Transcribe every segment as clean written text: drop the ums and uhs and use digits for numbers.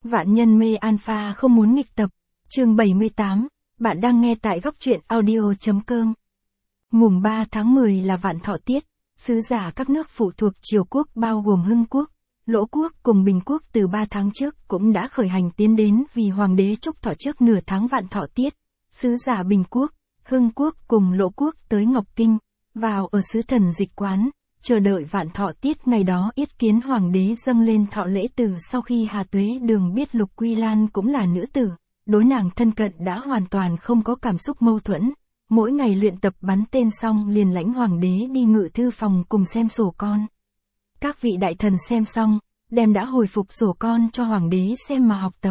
Vạn nhân mê alpha không muốn nghịch tập, chương 78, bạn đang nghe tại góc truyện audio.com. Mùng 3 tháng 10 là vạn thọ tiết, sứ giả các nước phụ thuộc Triều quốc bao gồm Hưng quốc, Lỗ quốc cùng Bình quốc từ 3 tháng trước cũng đã khởi hành tiến đến vì hoàng đế chúc thọ trước nửa tháng vạn thọ tiết. Sứ giả Bình quốc, Hưng quốc cùng Lỗ quốc tới Ngọc Kinh, vào ở sứ thần dịch quán, chờ đợi vạn thọ tiết ngày đó yết kiến hoàng đế dâng lên thọ lễ. Từ sau khi Hà Tuế Đường biết Lục Quy Lan cũng là nữ tử, đối nàng thân cận đã hoàn toàn không có cảm xúc mâu thuẫn. Mỗi ngày luyện tập bắn tên xong liền lãnh hoàng đế đi ngự thư phòng cùng xem sổ con. Các vị đại thần xem xong, đem đã hồi phục sổ con cho hoàng đế xem mà học tập.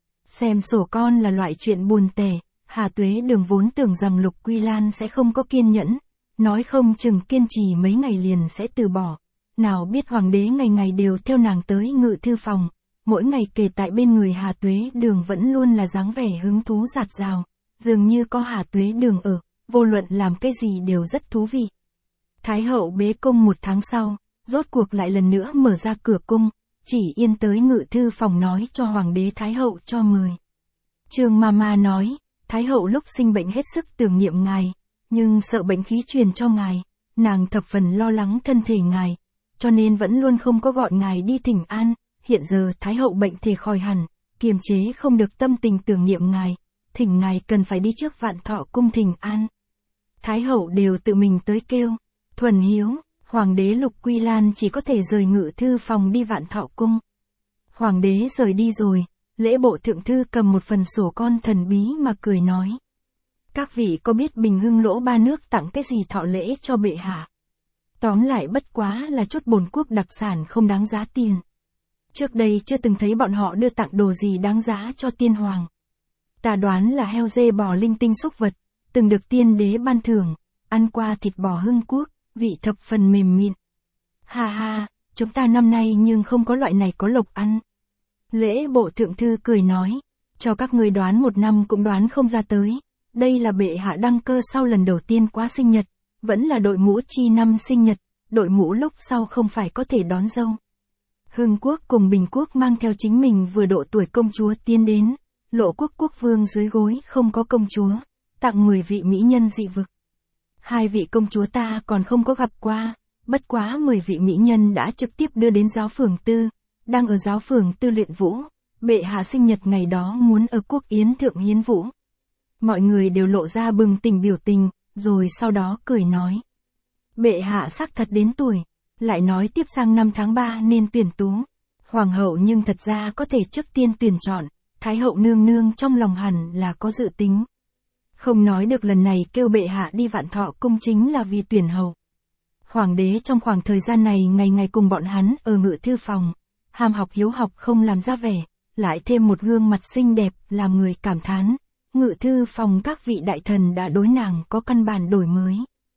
Xem sổ con là loại chuyện buồn tẻ, Hà Tuế Đường vốn tưởng rằng Lục Quy Lan sẽ không có kiên nhẫn, nói không chừng kiên trì mấy ngày liền sẽ từ bỏ. Nào biết hoàng đế ngày ngày đều theo nàng tới ngự thư phòng, mỗi ngày kể tại bên người Hà Tuế Đường vẫn luôn là dáng vẻ hứng thú rạt rào, dường như có Hà Tuế Đường ở, vô luận làm cái gì đều rất thú vị. Thái hậu bế cung 1 tháng sau, rốt cuộc lại lần nữa mở ra cửa cung, chỉ Yên tới ngự thư phòng nói cho hoàng đế Thái hậu cho mời. Trương Mama nói, Thái hậu lúc sinh bệnh hết sức tưởng niệm ngài, nhưng sợ bệnh khí truyền cho ngài, nàng thập phần lo lắng thân thể ngài, cho nên vẫn luôn không có gọi ngài đi thỉnh an. Hiện giờ Thái hậu bệnh thể khỏi hẳn, kiềm chế không được tâm tình tưởng niệm ngài, thỉnh ngài cần phải đi trước vạn thọ cung thỉnh an. Thái hậu đều tự mình tới kêu, thuần hiếu, hoàng đế Lục Quy Lan chỉ có thể rời ngự thư phòng đi vạn thọ cung. Hoàng đế rời đi rồi, lễ bộ thượng thư cầm một phần sổ con thần bí mà cười nói. Các vị có biết Bình Hưng Lỗ ba nước tặng cái gì thọ lễ cho bệ hạ? Tóm lại bất quá là chút bổn quốc đặc sản không đáng giá tiền. Trước đây chưa từng thấy bọn họ đưa tặng đồ gì đáng giá cho tiên hoàng. Ta đoán là heo dê bò linh tinh xúc vật, từng được tiên đế ban thưởng, ăn qua thịt bò Hưng quốc, vị thập phần mềm mịn. Ha ha, chúng ta năm nay nhưng không có loại này có lộc ăn. Lễ bộ thượng thư cười nói, cho các người đoán 1 năm cũng đoán không ra tới. Đây là bệ hạ đăng cơ sau lần đầu tiên quá sinh nhật, vẫn là đội mũ chi năm sinh nhật, đội mũ lúc sau không phải có thể đón dâu. Hưng quốc cùng Bình quốc mang theo chính mình vừa độ tuổi công chúa tiến đến, Lỗ quốc quốc vương dưới gối không có công chúa, tặng 10 vị mỹ nhân dị vực. 2 vị công chúa ta còn không có gặp qua, bất quá 10 vị mỹ nhân đã trực tiếp đưa đến giáo phường tư, đang ở giáo phường tư luyện vũ, bệ hạ sinh nhật ngày đó muốn ở quốc yến thượng hiến vũ. Mọi người đều lộ ra bừng tỉnh biểu tình, rồi sau đó cười nói. Bệ hạ xác thật đến tuổi, lại nói tiếp sang năm tháng 3 nên tuyển tú. Hoàng hậu nhưng thật ra có thể trước tiên tuyển chọn, Thái hậu nương nương trong lòng hẳn là có dự tính. Không nói được lần này kêu bệ hạ đi vạn thọ cung chính là vì tuyển hậu. Hoàng đế trong khoảng thời gian này ngày ngày cùng bọn hắn ở ngự thư phòng, ham học hiếu học không làm ra vẻ, lại thêm một gương mặt xinh đẹp làm người cảm thán. Ngự thư phòng các vị đại thần đã đối nàng có căn bản đổi mới.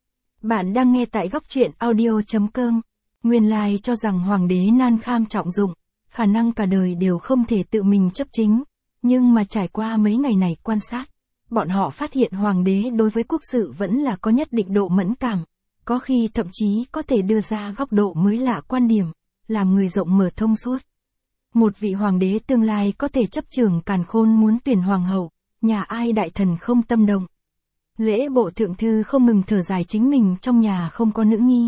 Bạn đang nghe tại góc truyện audio.com. Nguyên lai cho rằng hoàng đế nan kham trọng dụng, khả năng cả đời đều không thể tự mình chấp chính, nhưng mà trải qua mấy ngày này quan sát, bọn họ phát hiện hoàng đế đối với quốc sự vẫn là có nhất định độ mẫn cảm, có khi thậm chí có thể đưa ra góc độ mới lạ quan điểm, làm người rộng mở thông suốt. Một vị hoàng đế tương lai có thể chấp trưởng càn khôn muốn tuyển hoàng hậu, nhà ai đại thần không tâm động. Lễ bộ thượng thư không ngừng thở dài chính mình trong nhà không có nữ nhi.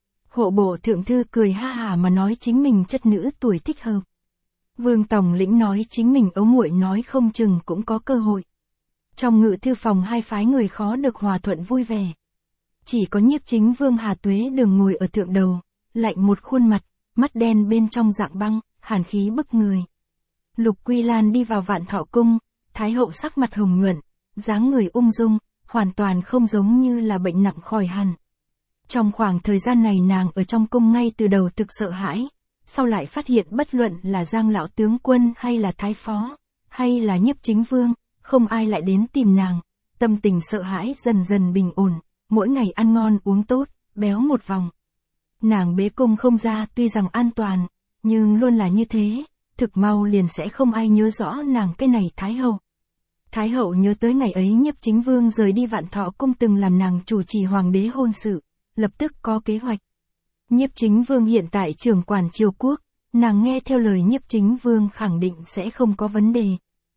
Hộ bộ thượng thư cười ha hả mà nói chính mình chất nữ tuổi thích hợp. Vương Tổng lĩnh nói chính mình ấu muội nói không chừng cũng có cơ hội. Trong ngự thư phòng hai phái người khó được hòa thuận vui vẻ. Chỉ có Nhiếp Chính Vương Hà Tuế Đường ngồi ở thượng đầu, lạnh một khuôn mặt, mắt đen bên trong dạng băng, hàn khí bức người. Lục Quy Lan đi vào vạn thọ cung, Thái hậu sắc mặt hồng nhuận, dáng người ung dung, hoàn toàn không giống như là bệnh nặng khỏi hẳn. Trong khoảng thời gian này nàng ở trong cung ngay từ đầu thực sợ hãi, sau lại phát hiện bất luận là Giang lão tướng quân hay là Thái phó, hay là Nhiếp Chính Vương, không ai lại đến tìm nàng, tâm tình sợ hãi dần dần bình ổn, mỗi ngày ăn ngon uống tốt, béo một vòng. Nàng bế cung không ra tuy rằng an toàn, nhưng luôn là như thế, thực mau liền sẽ không ai nhớ rõ nàng cái này Thái hậu. Thái hậu nhớ tới ngày ấy Nhiếp Chính Vương rời đi vạn thọ cung từng làm nàng chủ trì hoàng đế hôn sự, lập tức có kế hoạch. Nhiếp Chính Vương hiện tại trưởng quản Triều quốc, nàng nghe theo lời Nhiếp Chính Vương khẳng định sẽ không có vấn đề.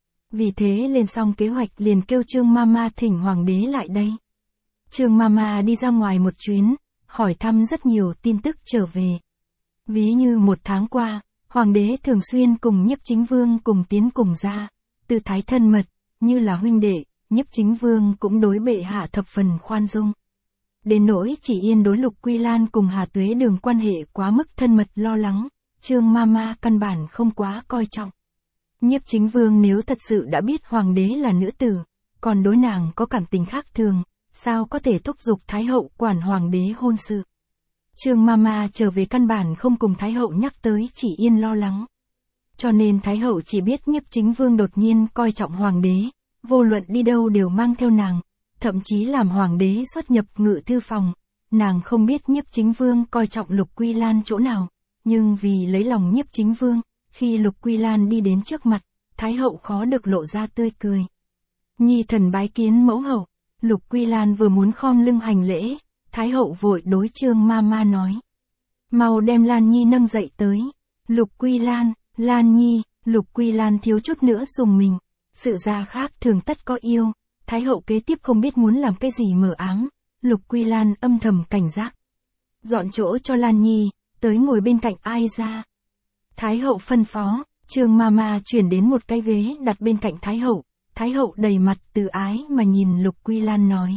Vì thế lên xong kế hoạch liền kêu Trương Mama thỉnh hoàng đế lại đây. Trương Mama đi ra ngoài một chuyến, hỏi thăm rất nhiều tin tức trở về. Ví như 1 tháng qua, hoàng đế thường xuyên cùng Nhiếp Chính Vương cùng tiến cùng ra, tư thái thân mật, như là huynh đệ, Nhiếp Chính Vương cũng đối bệ hạ thập phần khoan dung. Đến nỗi Chỉ Yên đối Lục Quy Lan cùng Hà Tuế Đường quan hệ quá mức thân mật lo lắng, Trương Mama căn bản không quá coi trọng. Nhiếp Chính Vương nếu thật sự đã biết hoàng đế là nữ tử, còn đối nàng có cảm tình khác thường, sao có thể thúc giục Thái hậu quản hoàng đế hôn sự. Trương Mama trở về căn bản không cùng Thái hậu nhắc tới Chỉ Yên lo lắng. Cho nên Thái hậu chỉ biết Nhiếp Chính Vương đột nhiên coi trọng hoàng đế, vô luận đi đâu đều mang theo nàng, thậm chí làm hoàng đế xuất nhập ngự thư phòng. Nàng không biết Nhiếp Chính Vương coi trọng Lục Quy Lan chỗ nào, nhưng vì lấy lòng Nhiếp Chính Vương, khi Lục Quy Lan đi đến trước mặt, Thái hậu khó được lộ ra tươi cười. Nhi thần bái kiến mẫu hậu. Lục Quy Lan vừa muốn khom lưng hành lễ, Thái hậu vội đối Trương Mama nói: mau đem Lan Nhi nâng dậy tới. Lục Quy Lan, Lan Nhi. Lục Quy Lan thiếu chút nữa rùng mình. Sự ra khác thường tất có yêu. Thái hậu kế tiếp không biết muốn làm cái gì mờ ám. Lục Quy Lan âm thầm cảnh giác. Dọn chỗ cho Lan Nhi, tới ngồi bên cạnh ai ra. Thái hậu phân phó, Trương Mama chuyển đến một cái ghế đặt bên cạnh Thái hậu. Thái hậu đầy mặt từ ái mà nhìn Lục Quy Lan nói: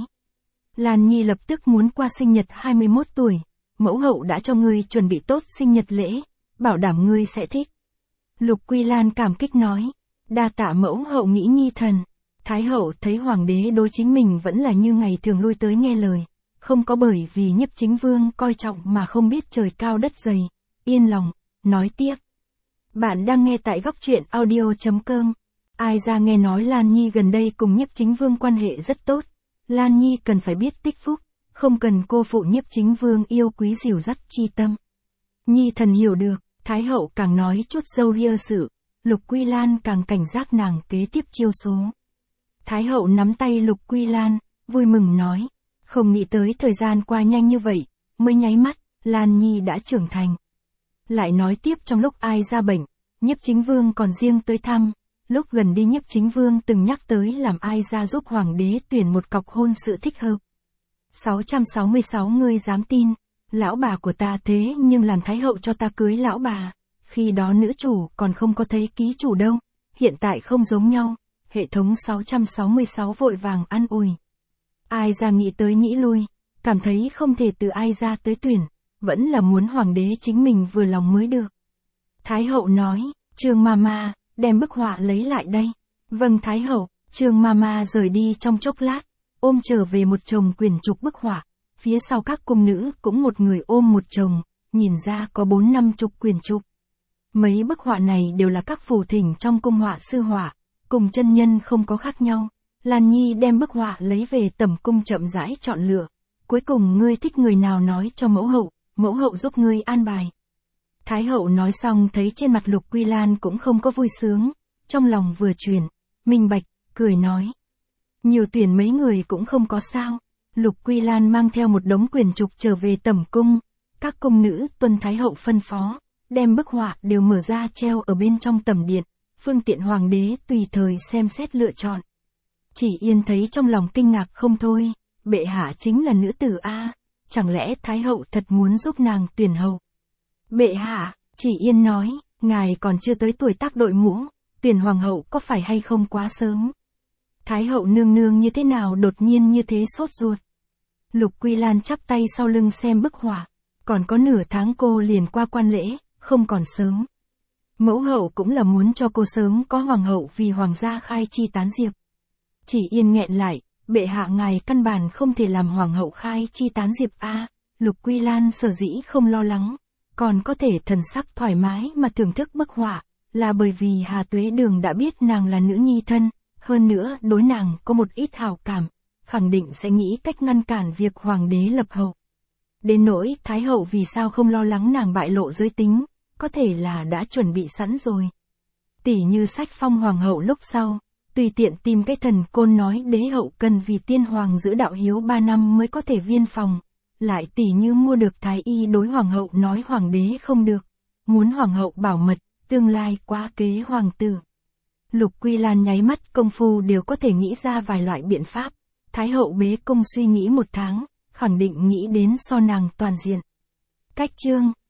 Lan Nhi lập tức muốn qua sinh nhật 21 tuổi, mẫu hậu đã cho ngươi chuẩn bị tốt sinh nhật lễ, bảo đảm ngươi sẽ thích. Lục Quy Lan cảm kích nói: đa tạ mẫu hậu nghĩ nhi thần. Thái hậu thấy hoàng đế đối chính mình vẫn là như ngày thường lui tới nghe lời, không có bởi vì Nhiếp Chính Vương coi trọng mà không biết trời cao đất dày, yên lòng, nói tiếp. Bạn đang nghe tại góc truyện audio.com. Ai ra nghe nói Lan Nhi gần đây cùng Nhiếp Chính Vương quan hệ rất tốt. Lan Nhi cần phải biết tích phúc, không cần cô phụ Nhiếp Chính Vương yêu quý dìu dắt chi tâm. Nhi thần hiểu được. Thái hậu càng nói chút dâu ria sự, Lục Quy Lan càng cảnh giác nàng kế tiếp chiêu số. Thái hậu nắm tay Lục Quy Lan, vui mừng nói: không nghĩ tới thời gian qua nhanh như vậy, mới nháy mắt, Lan Nhi đã trưởng thành. Lại nói tiếp trong lúc ai ra bệnh, Nhiếp Chính Vương còn riêng tới thăm. Lúc gần đi Nhiếp Chính Vương từng nhắc tới làm ai ra giúp hoàng đế tuyển một cọc hôn sự thích hợp. 666 ngươi dám tin, lão bà của ta thế nhưng làm Thái hậu cho ta cưới lão bà. Khi đó nữ chủ còn không có thấy ký chủ đâu, hiện tại không giống nhau. Hệ thống 666 vội vàng an ủi. Ai ra nghĩ tới nghĩ lui, cảm thấy không thể từ ai ra tới tuyển, vẫn là muốn hoàng đế chính mình vừa lòng mới được. Thái hậu nói: Trương Mama, đem bức họa lấy lại đây. Vâng Thái hậu. Trương Mama rời đi trong chốc lát, ôm trở về một chồng quyển trục bức họa, phía sau các cung nữ cũng một người ôm một chồng, nhìn ra có 4-50 quyển trục. Mấy bức họa này đều là các phù thỉnh trong cung họa sư họa, cùng chân nhân không có khác nhau. Lan Nhi đem bức họa lấy về tẩm cung chậm rãi chọn lựa, cuối cùng ngươi thích người nào nói cho mẫu hậu giúp ngươi an bài. Thái hậu nói xong thấy trên mặt Lục Quy Lan cũng không có vui sướng, trong lòng vừa chuyển, minh bạch, cười nói: nhiều tuyển mấy người cũng không có sao. Lục Quy Lan mang theo một đống quyển trục trở về tẩm cung, các cung nữ tuân Thái hậu phân phó, đem bức họa đều mở ra treo ở bên trong tẩm điện, phương tiện hoàng đế tùy thời xem xét lựa chọn. Chỉ Yên thấy trong lòng kinh ngạc không thôi, bệ hạ chính là nữ tử a, chẳng lẽ Thái hậu thật muốn giúp nàng tuyển hậu? Bệ hạ, Chỉ Yên nói, ngài còn chưa tới tuổi tác đội mũ, tuyển hoàng hậu có phải hay không quá sớm? Thái hậu nương nương như thế nào đột nhiên như thế sốt ruột? Lục Quy Lan chắp tay sau lưng xem bức họa, còn có nửa tháng cô liền qua quan lễ, không còn sớm. Mẫu hậu cũng là muốn cho cô sớm có hoàng hậu vì hoàng gia khai chi tán diệp. Chỉ Yên nghẹn lại, bệ hạ ngài căn bản không thể làm hoàng hậu khai chi tán diệp a. Lục Quy Lan sở dĩ không lo lắng, còn có thể thần sắc thoải mái mà thưởng thức bức họa, là bởi vì Hà Tuế Đường đã biết nàng là nữ nhi thân, hơn nữa đối nàng có một ít hảo cảm, khẳng định sẽ nghĩ cách ngăn cản việc hoàng đế lập hậu. Đến nỗi Thái hậu vì sao không lo lắng nàng bại lộ giới tính, có thể là đã chuẩn bị sẵn rồi. Tỉ như sách phong hoàng hậu lúc sau, tùy tiện tìm cái thần côn nói đế hậu cần vì tiên hoàng giữ đạo hiếu 3 năm mới có thể viên phòng, lại tỉ như mua được thái y đối hoàng hậu nói hoàng đế không được, muốn hoàng hậu bảo mật, tương lai quá kế hoàng tử. Lục Quy Lan nháy mắt công phu đều có thể nghĩ ra vài loại biện pháp. Thái hậu bế cung suy nghĩ 1 tháng, khẳng định nghĩ đến so nàng toàn diện. Cách chương